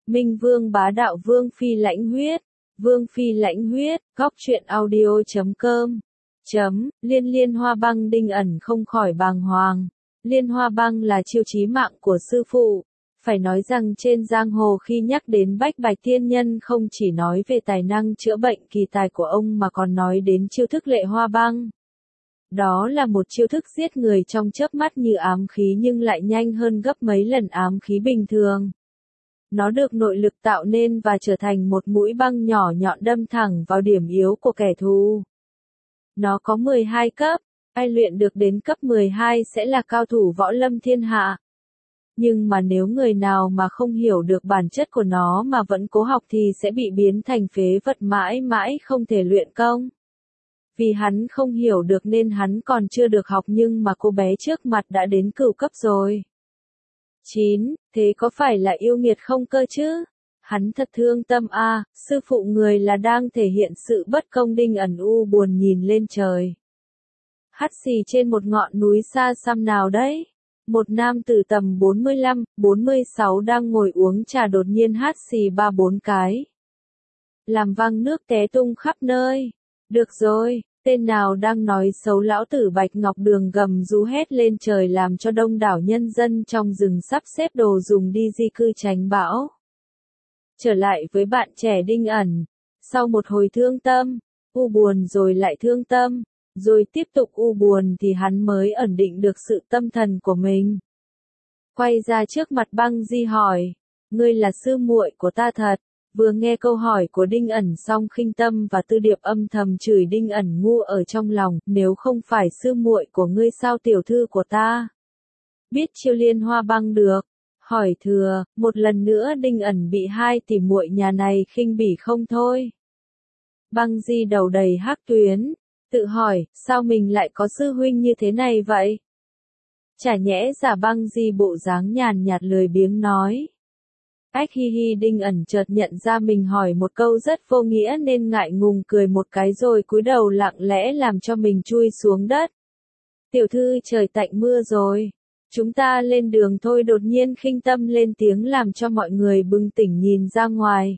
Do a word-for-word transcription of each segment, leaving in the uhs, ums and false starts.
Minh Vương bá đạo Vương Phi lãnh huyết. Vương Phi lãnh huyết, góc truyện audio chấm com. Chấm, liên liên hoa băng Đinh ẩn không khỏi bàng hoàng. Liên hoa băng là chiêu chí mạng của sư phụ. Phải nói rằng trên giang hồ khi nhắc đến Bách Bạch Tiên Nhân không chỉ nói về tài năng chữa bệnh kỳ tài của ông mà còn nói đến chiêu thức lệ hoa băng. Đó là một chiêu thức giết người trong chớp mắt như ám khí nhưng lại nhanh hơn gấp mấy lần ám khí bình thường. Nó được nội lực tạo nên và trở thành một mũi băng nhỏ nhọn đâm thẳng vào điểm yếu của kẻ thù. Nó có mười hai cấp, ai luyện được đến cấp mười hai sẽ là cao thủ võ lâm thiên hạ. Nhưng mà nếu người nào mà không hiểu được bản chất của nó mà vẫn cố học thì sẽ bị biến thành phế vật mãi mãi không thể luyện công. Vì hắn không hiểu được nên hắn còn chưa được học nhưng mà cô bé trước mặt đã đến cửu cấp rồi. chín. Thế có phải là yêu nghiệt không cơ chứ? Hắn thật thương tâm a, à, sư phụ người là đang thể hiện sự bất công. Đinh ẩn u buồn nhìn lên trời. Hắt xì trên một ngọn núi xa xăm nào đấy? Một nam tử tầm bốn mươi lăm, bốn mươi sáu đang ngồi uống trà đột nhiên hắt xì ba bốn cái. Làm văng nước té tung khắp nơi. Được rồi, tên nào đang nói xấu lão tử Bạch Ngọc Đường gầm rú hét lên trời làm cho đông đảo nhân dân trong rừng sắp xếp đồ dùng đi di cư tránh bão. Trở lại với bạn trẻ Đinh ẩn. Sau một hồi thương tâm, u buồn rồi lại thương tâm, rồi tiếp tục u buồn thì hắn mới ổn định được sự tâm thần của mình. Quay ra trước mặt Băng Di hỏi, ngươi là sư muội của ta thật. Vừa nghe câu hỏi của Đinh ẩn xong Khinh Tâm và Tư Điệp âm thầm chửi Đinh ẩn ngu ở trong lòng, nếu không phải sư muội của ngươi sao tiểu thư của ta biết chiêu liên hoa băng được. Hỏi thừa, một lần nữa Đinh ẩn bị hai tỷ muội nhà này khinh bỉ không thôi. Băng Di đầu đầy hắc tuyến, tự hỏi, sao mình lại có sư huynh như thế này vậy? Chả nhẽ giả Băng Di bộ dáng nhàn nhạt lười biếng nói. Ách hi hi Đinh ẩn chợt nhận ra mình hỏi một câu rất vô nghĩa nên ngại ngùng cười một cái rồi cúi đầu lặng lẽ làm cho mình chui xuống đất. Tiểu thư trời tạnh mưa rồi. Chúng ta lên đường thôi. Đột nhiên Khinh Tâm lên tiếng làm cho mọi người bừng tỉnh nhìn ra ngoài.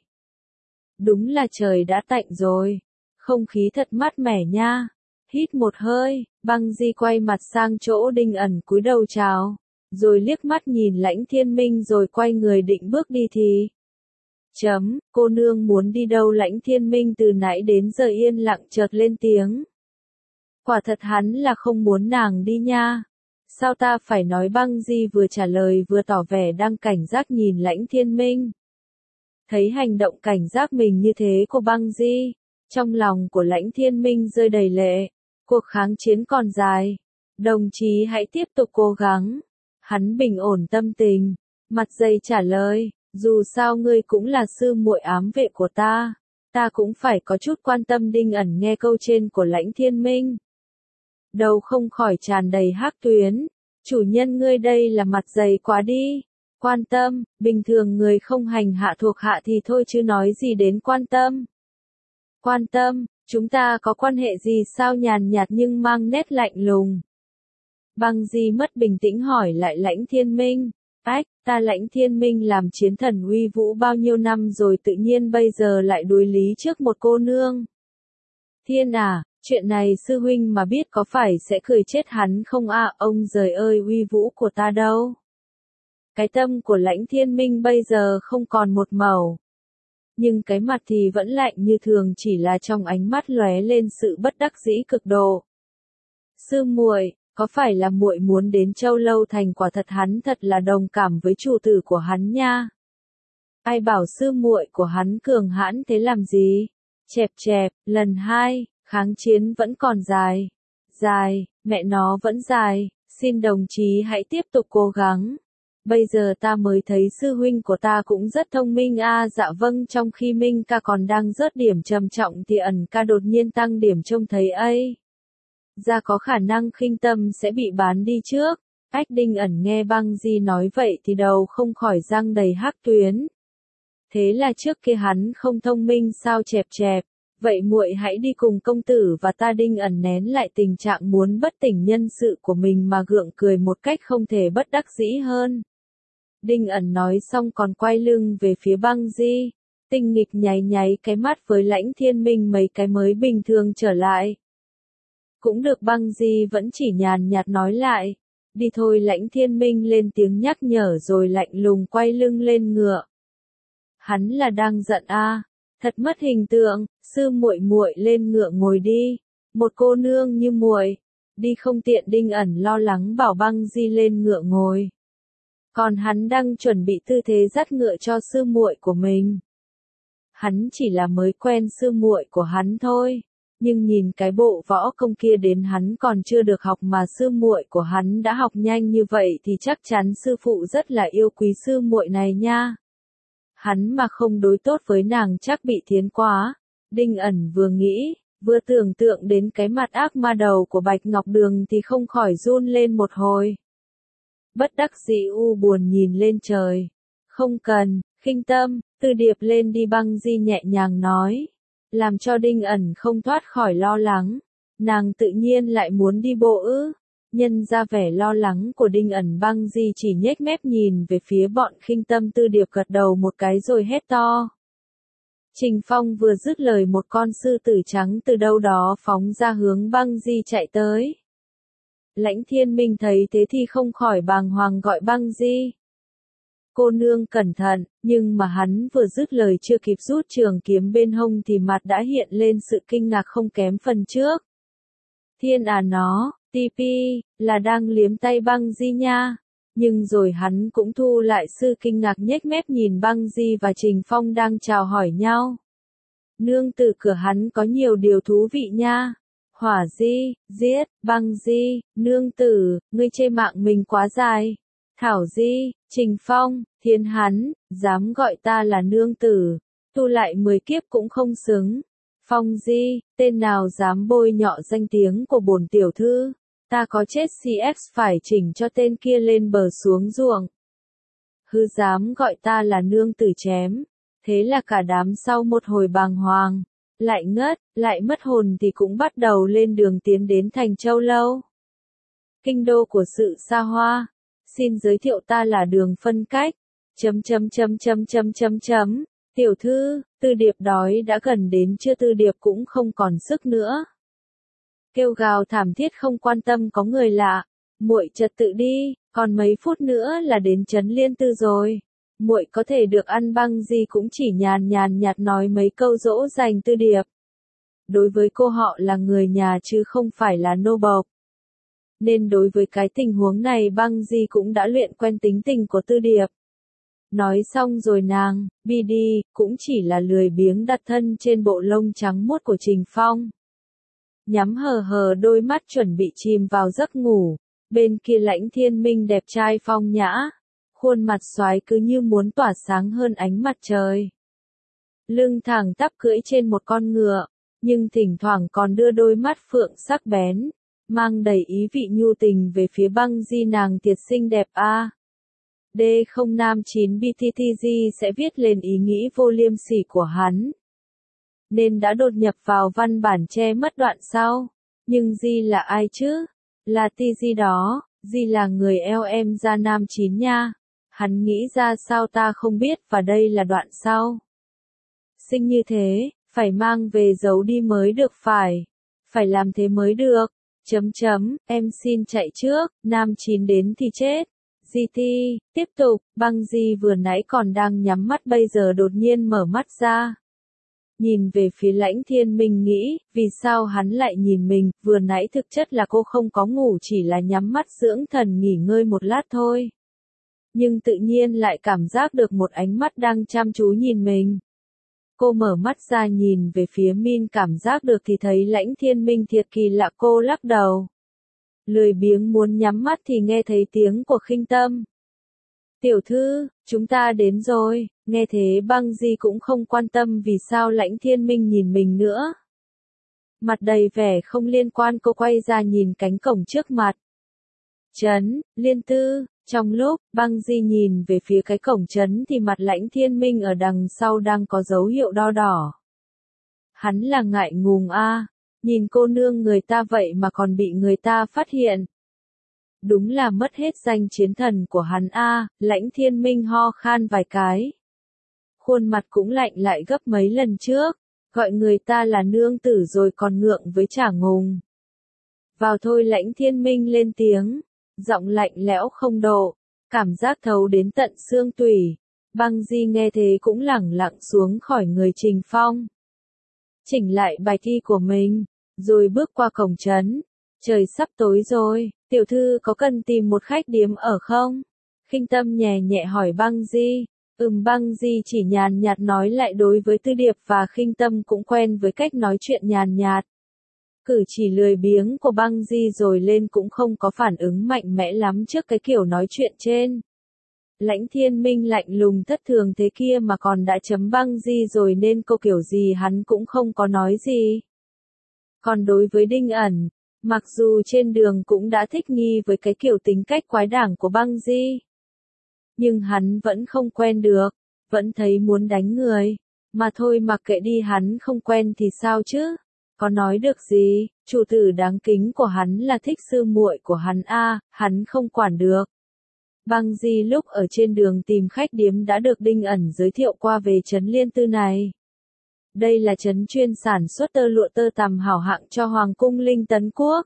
Đúng là trời đã tạnh rồi. Không khí thật mát mẻ nha. Hít một hơi, Băng Di quay mặt sang chỗ Đinh ẩn cúi đầu chào. Rồi liếc mắt nhìn Lãnh Thiên Minh rồi quay người định bước đi thì. Chấm, cô nương muốn đi đâu? Lãnh Thiên Minh từ nãy đến giờ yên lặng chợt lên tiếng. Quả thật hắn là không muốn nàng đi nha. Sao ta phải nói? Băng Di vừa trả lời vừa tỏ vẻ đang cảnh giác nhìn Lãnh Thiên Minh. Thấy hành động cảnh giác mình như thế của Băng Di, trong lòng của Lãnh Thiên Minh rơi đầy lệ. Cuộc kháng chiến còn dài. Đồng chí hãy tiếp tục cố gắng. Hắn bình ổn tâm tình, mặt dày trả lời, dù sao ngươi cũng là sư muội ám vệ của ta, ta cũng phải có chút quan tâm. Đinh ẩn nghe câu trên của Lãnh Thiên Minh, đầu không khỏi tràn đầy hắc tuyến, chủ nhân ngươi đây là mặt dày quá đi, quan tâm, bình thường người không hành hạ thuộc hạ thì thôi chứ nói gì đến quan tâm. Quan tâm, chúng ta có quan hệ gì sao? Nhàn nhạt nhưng mang nét lạnh lùng. Băng Di mất bình tĩnh hỏi lại Lãnh Thiên Minh, ách, ta Lãnh Thiên Minh làm chiến thần uy vũ bao nhiêu năm rồi tự nhiên bây giờ lại đối lý trước một cô nương. Thiên à, chuyện này sư huynh mà biết có phải sẽ cười chết hắn không a? À, ông giời ơi, uy vũ của ta đâu? Cái tâm của Lãnh Thiên Minh bây giờ không còn một màu. Nhưng cái mặt thì vẫn lạnh như thường, chỉ là trong ánh mắt lóe lên sự bất đắc dĩ cực độ. Sư muội, có phải là muội muốn đến Châu Lâu Thành? Quả thật hắn thật là đồng cảm với chủ tử của hắn nha. Ai bảo sư muội của hắn cường hãn thế làm gì? Chẹp chẹp, lần hai, kháng chiến vẫn còn dài. Dài, mẹ nó vẫn dài, xin đồng chí hãy tiếp tục cố gắng. Bây giờ ta mới thấy sư huynh của ta cũng rất thông minh a. À, dạ vâng. Trong khi Minh ca còn đang rớt điểm trầm trọng thì ẩn ca đột nhiên tăng điểm trông thấy ấy. Ra có khả năng Khinh Tâm sẽ bị bán đi trước. Ách Đinh ẩn nghe Băng Di nói vậy thì đầu không khỏi răng đầy hắc tuyến. Thế là trước kia hắn không thông minh sao? Chẹp chẹp, vậy muội hãy đi cùng công tử và ta. Đinh ẩn nén lại tình trạng muốn bất tỉnh nhân sự của mình mà gượng cười một cách không thể bất đắc dĩ hơn. Đinh ẩn nói xong còn quay lưng về phía băng di. Tinh nghịch nháy nháy cái mắt với Lãnh Thiên Minh mấy cái mới bình thường trở lại. Cũng được, băng di vẫn chỉ nhàn nhạt nói lại. Đi thôi. Lãnh Thiên Minh lên tiếng nhắc nhở rồi lạnh lùng quay lưng lên ngựa. Hắn là đang giận a, à? Thật mất hình tượng. Sư muội muội lên ngựa ngồi đi. Một cô nương như muội đi không tiện. Đinh ẩn lo lắng bảo băng di lên ngựa ngồi. Còn hắn đang chuẩn bị tư thế dắt ngựa cho sư muội của mình. Hắn chỉ là mới quen sư muội của hắn thôi. Nhưng nhìn cái bộ võ công kia đến hắn còn chưa được học mà sư muội của hắn đã học nhanh như vậy thì chắc chắn sư phụ rất là yêu quý sư muội này nha. Hắn mà không đối tốt với nàng chắc bị thiến quá. Đinh ẩn vừa nghĩ, vừa tưởng tượng đến cái mặt ác ma đầu của Bạch Ngọc Đường thì không khỏi run lên một hồi. Bất đắc dĩ u buồn nhìn lên trời. Không cần, Khinh Tâm, Tư Điệp lên đi, băng di nhẹ nhàng nói. Làm cho Đinh ẩn không thoát khỏi lo lắng. Nàng tự nhiên lại muốn đi bộ ư? Nhân ra vẻ lo lắng của Đinh ẩn, băng di chỉ nhếch mép nhìn về phía bọn Khinh Tâm. Tư Điệp gật đầu một cái rồi hét to. Trình Phong vừa dứt lời một con sư tử trắng từ đâu đó phóng ra hướng băng di chạy tới. Lãnh Thiên Minh thấy thế thì không khỏi bàng hoàng gọi băng di. Cô nương cẩn thận, nhưng mà hắn vừa dứt lời chưa kịp rút trường kiếm bên hông thì mặt đã hiện lên sự kinh ngạc không kém phần trước. Thiên à nó, ti pi, là đang liếm tay băng di nha. Nhưng rồi hắn cũng thu lại sự kinh ngạc, nhếch mép nhìn băng di và Trình Phong đang chào hỏi nhau. Nương tử cửa hắn có nhiều điều thú vị nha. Hỏa di, giết, băng di, nương tử, ngươi chê mạng mình quá dài. Thảo di, Trình Phong, thiên hắn, dám gọi ta là nương tử, tu lại mười kiếp cũng không xứng. Phong di, tên nào dám bôi nhọ danh tiếng của bổn tiểu thư, ta có chết xê ích phải chỉnh cho tên kia lên bờ xuống ruộng. Hư dám gọi ta là nương tử chém. Thế là cả đám sau một hồi bàng hoàng, lại ngất, lại mất hồn thì cũng bắt đầu lên đường tiến đến thành Châu Lâu. Kinh đô của sự xa hoa. Xin giới thiệu, ta là Đường Phân Cách. Chấm chấm chấm chấm chấm chấm chấm. Tiểu thư, Tư Điệp đói đã gần đến chưa? Tư Điệp cũng không còn sức nữa. Kêu gào thảm thiết không quan tâm có người lạ. Muội trật tự đi, còn mấy phút nữa là đến trấn Liên Tư rồi. Muội có thể được ăn. Băng di cũng chỉ nhàn nhàn nhạt nói mấy câu dỗ dành Tư Điệp. Đối với cô họ là người nhà chứ không phải là nô bộc. Nên đối với cái tình huống này băng di cũng đã luyện quen tính tình của Tư Điệp. Nói xong rồi nàng, bi đi, cũng chỉ là lười biếng đặt thân trên bộ lông trắng muốt của Trình Phong. Nhắm hờ hờ đôi mắt chuẩn bị chìm vào giấc ngủ, bên kia Lãnh Thiên Minh đẹp trai phong nhã. Khuôn mặt xoái cứ như muốn tỏa sáng hơn ánh mặt trời. Lưng thẳng tắp cưỡi trên một con ngựa, nhưng thỉnh thoảng còn đưa đôi mắt phượng sắc bén, mang đầy ý vị nhu tình về phía băng di. Nàng thiệt xinh đẹp a. À. D không năm chín B T T G sẽ viết lên ý nghĩ vô liêm sỉ của hắn. Nên đã đột nhập vào văn bản che mất đoạn sau. Nhưng Di là ai chứ? Là T G đó, Di là người eo em ra nam chín nha. Hắn nghĩ ra sao ta không biết, và đây là đoạn sau. Xinh như thế, phải mang về giấu đi mới được phải. Phải làm thế mới được. Chấm chấm, em xin chạy trước, nam chín đến thì chết. giê tê, tiếp tục, băng di vừa nãy còn đang nhắm mắt bây giờ đột nhiên mở mắt ra. Nhìn về phía Lãnh Thiên Minh nghĩ, vì sao hắn lại nhìn mình, vừa nãy thực chất là cô không có ngủ, chỉ là nhắm mắt dưỡng thần nghỉ ngơi một lát thôi. Nhưng tự nhiên lại cảm giác được một ánh mắt đang chăm chú nhìn mình. Cô mở mắt ra nhìn về phía Min, cảm giác được thì thấy Lãnh Thiên Minh thiệt kỳ lạ. Cô lắc đầu. Lười biếng muốn nhắm mắt thì nghe thấy tiếng của Khinh Tâm. Tiểu thư, chúng ta đến rồi. Nghe thế băng di cũng không quan tâm vì sao Lãnh Thiên Minh nhìn mình nữa. Mặt đầy vẻ không liên quan, cô quay ra nhìn cánh cổng trước mặt. Trấn Liên Tư. Trong lúc băng di nhìn về phía cái cổng trấn thì mặt Lãnh Thiên Minh ở đằng sau đang có dấu hiệu đo đỏ. Hắn là ngại ngùng a, à. Nhìn cô nương người ta vậy mà còn bị người ta phát hiện. Đúng là mất hết danh chiến thần của hắn a, Lãnh Thiên Minh ho khan vài cái. Khuôn mặt cũng lạnh lại gấp mấy lần trước, gọi người ta là nương tử rồi còn ngượng với Trả Ngùng. Vào thôi, Lãnh Thiên Minh lên tiếng, giọng lạnh lẽo không độ, cảm giác thấu đến tận xương tủy. Băng Di nghe thế cũng lẳng lặng xuống khỏi người Trình Phong. Chỉnh lại bài thi của mình, rồi bước qua cổng trấn. Trời sắp tối rồi, tiểu thư có cần tìm một khách điếm ở không? Khinh Tâm nhẹ nhẹ hỏi Băng Di. Ừm, Băng Di chỉ nhàn nhạt nói lại. Đối với Tư Điệp và Khinh Tâm cũng quen với cách nói chuyện nhàn nhạt. Cử chỉ lười biếng của Băng Di rồi lên cũng không có phản ứng mạnh mẽ lắm trước cái kiểu nói chuyện trên. Lãnh Thiên Minh lạnh lùng thất thường thế kia mà còn đã chấm Băng Di rồi nên câu kiểu gì hắn cũng không có nói gì. Còn đối với Đinh Ẩn, mặc dù trên đường cũng đã thích nghi với cái kiểu tính cách quái đản của Băng Di, nhưng hắn vẫn không quen được, vẫn thấy muốn đánh người. Mà thôi, mặc kệ đi, hắn không quen thì sao chứ? Có nói được gì? Chủ tử đáng kính của hắn là thích sư muội của hắn a, hắn không quản được. Băng Di lúc ở trên đường tìm khách điếm đã được Đinh Ẩn giới thiệu qua về trấn Liên Tư này. Đây là trấn chuyên sản xuất tơ lụa tơ tằm hảo hạng cho Hoàng cung Linh Tấn Quốc.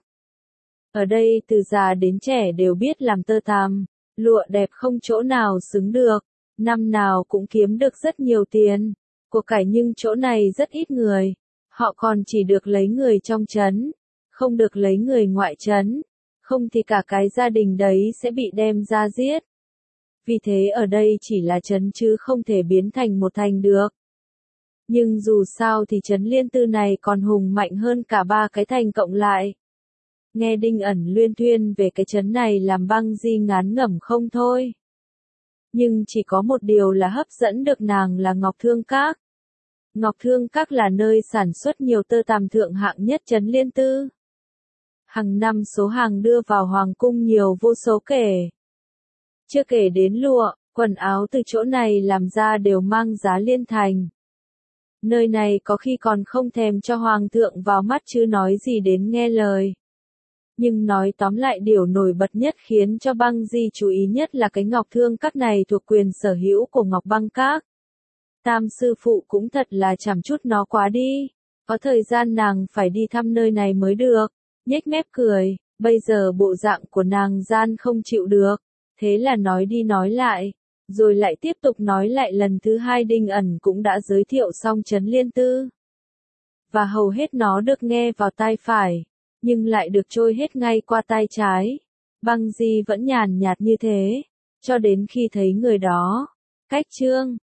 Ở đây từ già đến trẻ đều biết làm tơ tằm, lụa đẹp không chỗ nào xứng được, năm nào cũng kiếm được rất nhiều tiền, của cải, nhưng chỗ này rất ít người. Họ còn chỉ được lấy người trong trấn, không được lấy người ngoại trấn, không thì cả cái gia đình đấy sẽ bị đem ra giết. Vì thế ở đây chỉ là trấn chứ không thể biến thành một thành được. Nhưng dù sao thì trấn Liên Tư này còn hùng mạnh hơn cả ba cái thành cộng lại. Nghe Đinh Ẩn luyên thuyên về cái trấn này làm Băng Di ngán ngẩm không thôi. Nhưng chỉ có một điều là hấp dẫn được nàng là Ngọc Thương Các. Ngọc Thương Các là nơi sản xuất nhiều tơ tằm thượng hạng nhất trấn Liên Tư. Hàng năm số hàng đưa vào Hoàng cung nhiều vô số kể. Chưa kể đến lụa, quần áo từ chỗ này làm ra đều mang giá liên thành. Nơi này có khi còn không thèm cho Hoàng thượng vào mắt chứ nói gì đến nghe lời. Nhưng nói tóm lại, điều nổi bật nhất khiến cho Băng Di chú ý nhất là cái Ngọc Thương Các này thuộc quyền sở hữu của Ngọc Băng Các. Tam sư phụ cũng thật là chằm chút nó quá đi. Có thời gian nàng phải đi thăm nơi này mới được. Nhếch mép cười, bây giờ bộ dạng của nàng gian không chịu được. Thế là nói đi nói lại, rồi lại tiếp tục nói lại lần thứ hai. Đinh Ẩn cũng đã giới thiệu xong trấn Liên Tư. Và hầu hết nó được nghe vào tai phải, nhưng lại được trôi hết ngay qua tai trái. Băng Di vẫn nhàn nhạt như thế, cho đến khi thấy người đó. Cách chương